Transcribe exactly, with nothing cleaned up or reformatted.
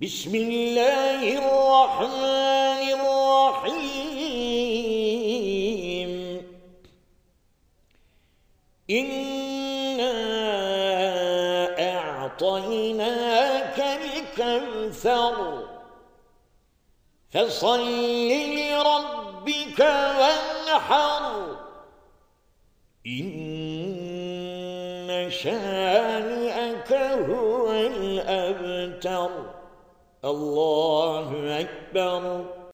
بسم الله الرحمن الرحيم إنا أعطيناك الكوثر فصل لربك وانحر إن شانئك هو الأبتر. الله أكبر.